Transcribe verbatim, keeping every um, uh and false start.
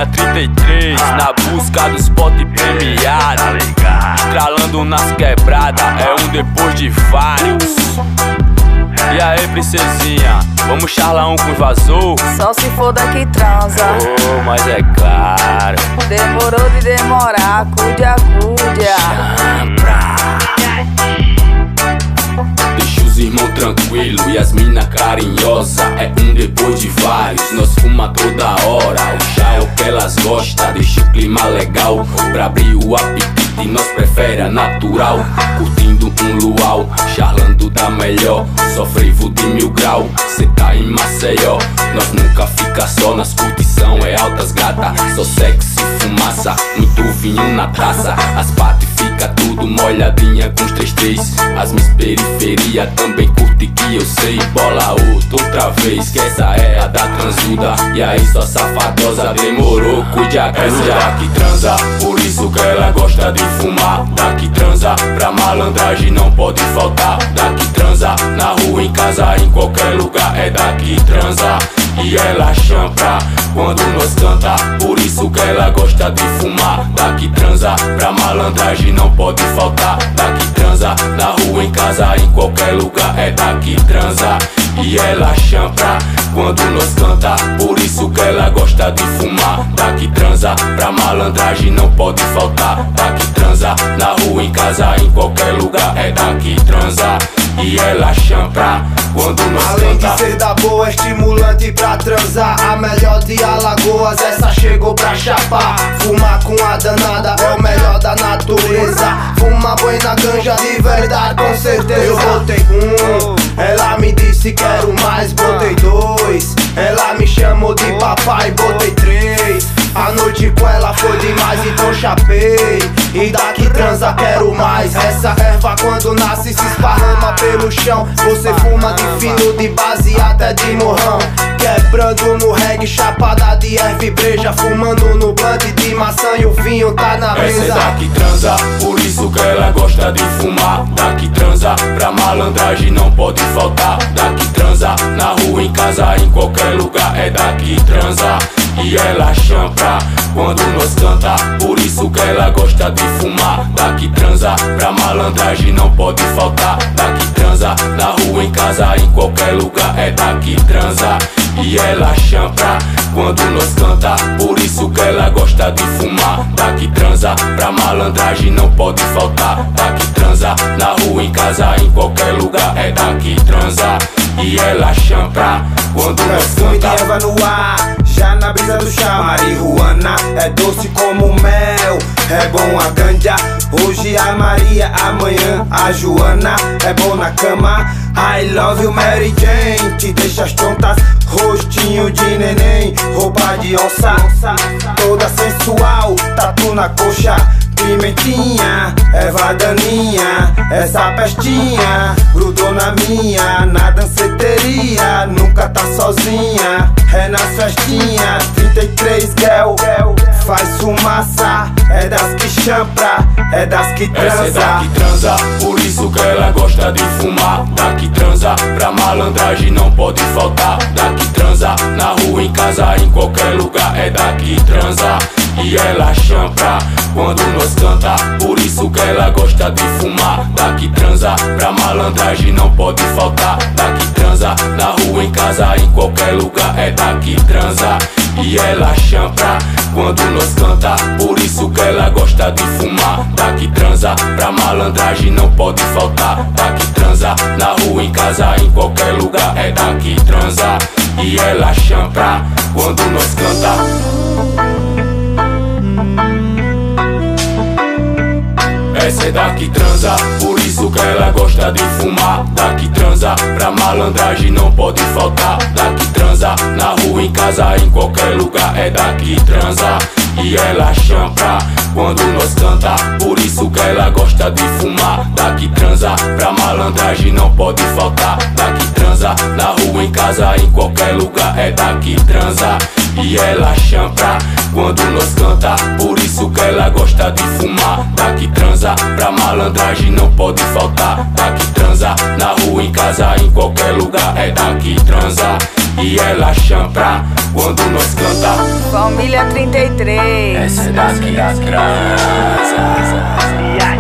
Nokia trinta e três, na busca do spot premiado, estralando nas quebradas, é um depois de vários. E aí, princesinha, vamos charlar um com invasor? Só se for daqui transa. Oh, mas é claro. Demorou de demorar, cudia, cudia. Champra. Deixa os irmãos tranquilos e as mina carinhosa. É um depois de vários, nós fuma toda hora. O chá é o que elas gostam, deixa o clima legal. Pra abrir o apetite nós prefere a natural. Curtindo um luau, charlando da melhor. Só frevo de mil grau, cê tá em Maceió. Nós nunca fica só, nas curtição é altas gata. Só sexy, fumaça, muito vinho na taça. As patas fica tudo molhadinha com os três três. As mis periferia também curte que eu sei. Bola outra, outra vez, que essa é a da transuda. E aí só safadosa, demorou, cuide a canja que transa. Por isso que ela gosta de fumar. Daqui transa, pra malandragem não pode faltar. Daqui transa, na rua, em casa, em qualquer lugar. É daqui transa, e ela champra quando nós canta. Por isso que ela gosta de fumar. Daqui transa, pra malandragem não pode faltar. Daqui transa, na rua, em casa, em qualquer lugar. É daqui transa, e ela champra quando nós canta. Por isso que ela gosta de fumar. Daqui transa, pra malandragem não pode faltar. Daqui transa, na rua, em casa, em qualquer lugar. É daqui transa, e ela champra quando nós além canta. De ser da boa, estimulante pra transar. A melhor de Alagoas, essa chegou pra chapar. Fumar com a danada é o melhor da natureza. Fuma boi na ganja de verdade, com certeza. Eu botei um, ela me disse quero mais. Botei dois, ela me chamou de papai. Botei três, a noite com ela foi demais, então chapei. E daqui transa quero mais. Essa erva quando nasce se esparrama pelo chão. Você fuma de fino, de base até de morrão. Quebrando no reggae, chapada de erva e breja. Fumando no blunt de maçã e o vinho tá na mesa. Essa é daqui transa, por isso que ela gosta de fumar. Daqui transa, pra malandragem não pode faltar. Daqui transa, na rua, em casa, em qualquer lugar. É daqui transa, e ela champra quando nós canta. Por isso que ela gosta de fumar. Daqui transa, pra malandragem não pode faltar. Daqui transa, na rua, em casa, em qualquer lugar. É daqui transa, e ela champra quando nós canta. Por isso que ela gosta de fumar. Daqui transa, pra malandragem não pode faltar. Daqui transa, na rua, em casa, em qualquer lugar. É daqui transa, e ela champra quando nós Perfume de canta. erva no ar, já na brisa do chá. Marihuana é doce como mel, é bom a ganja. Hoje a Maria, amanhã a Joana. É bom na cama, I love you Mary Jane. Te deixa as tontas, rostinho de neném. Roupa de onça, toda sensual. Tatu na coxa, pimentinha, erva daninha. Essa pestinha grudou na minha. Na danceteria, nunca tá sozinha. É nas festinhas, trinta e três girl, faz fumaça. É das que champra, é das que Essa é transa. daqui transa, por isso que ela gosta de fumar. Daqui transa, pra malandragem não pode faltar. Daqui transa, na rua, em casa, em qualquer lugar. É daqui transa, e ela champra quando nós canta. Por isso que ela gosta de fumar. Daqui transa, pra malandragem não pode faltar. Daqui transa, na rua, em casa, em qualquer lugar. É daqui transa, e ela champra quando nós canta. Por isso que ela gosta de fumar. Daqui transa, pra malandragem não pode faltar. Daqui transa, na rua, em casa, em qualquer lugar. É daqui transa, e ela champra quando nós canta. Essa é daqui transa, por isso que ela gosta de fumar. Daqui transa, pra malandragem não pode faltar. Daqui transa, na rua, em casa, em qualquer lugar. É daqui transa, e ela champra quando nós canta. Por isso que ela gosta de fumar. Daqui transa, pra malandragem não pode faltar. Daqui transa, na rua, em casa, em qualquer lugar. É daqui transa, e ela champra quando nós canta. Por isso que ela gosta de fumar. Daqui transa, pra malandragem não pode faltar. Daqui transa, na rua, em casa, em qualquer lugar. É daqui transa, e ela champra quando nós canta. Família trinta e três. Essa é das crianças.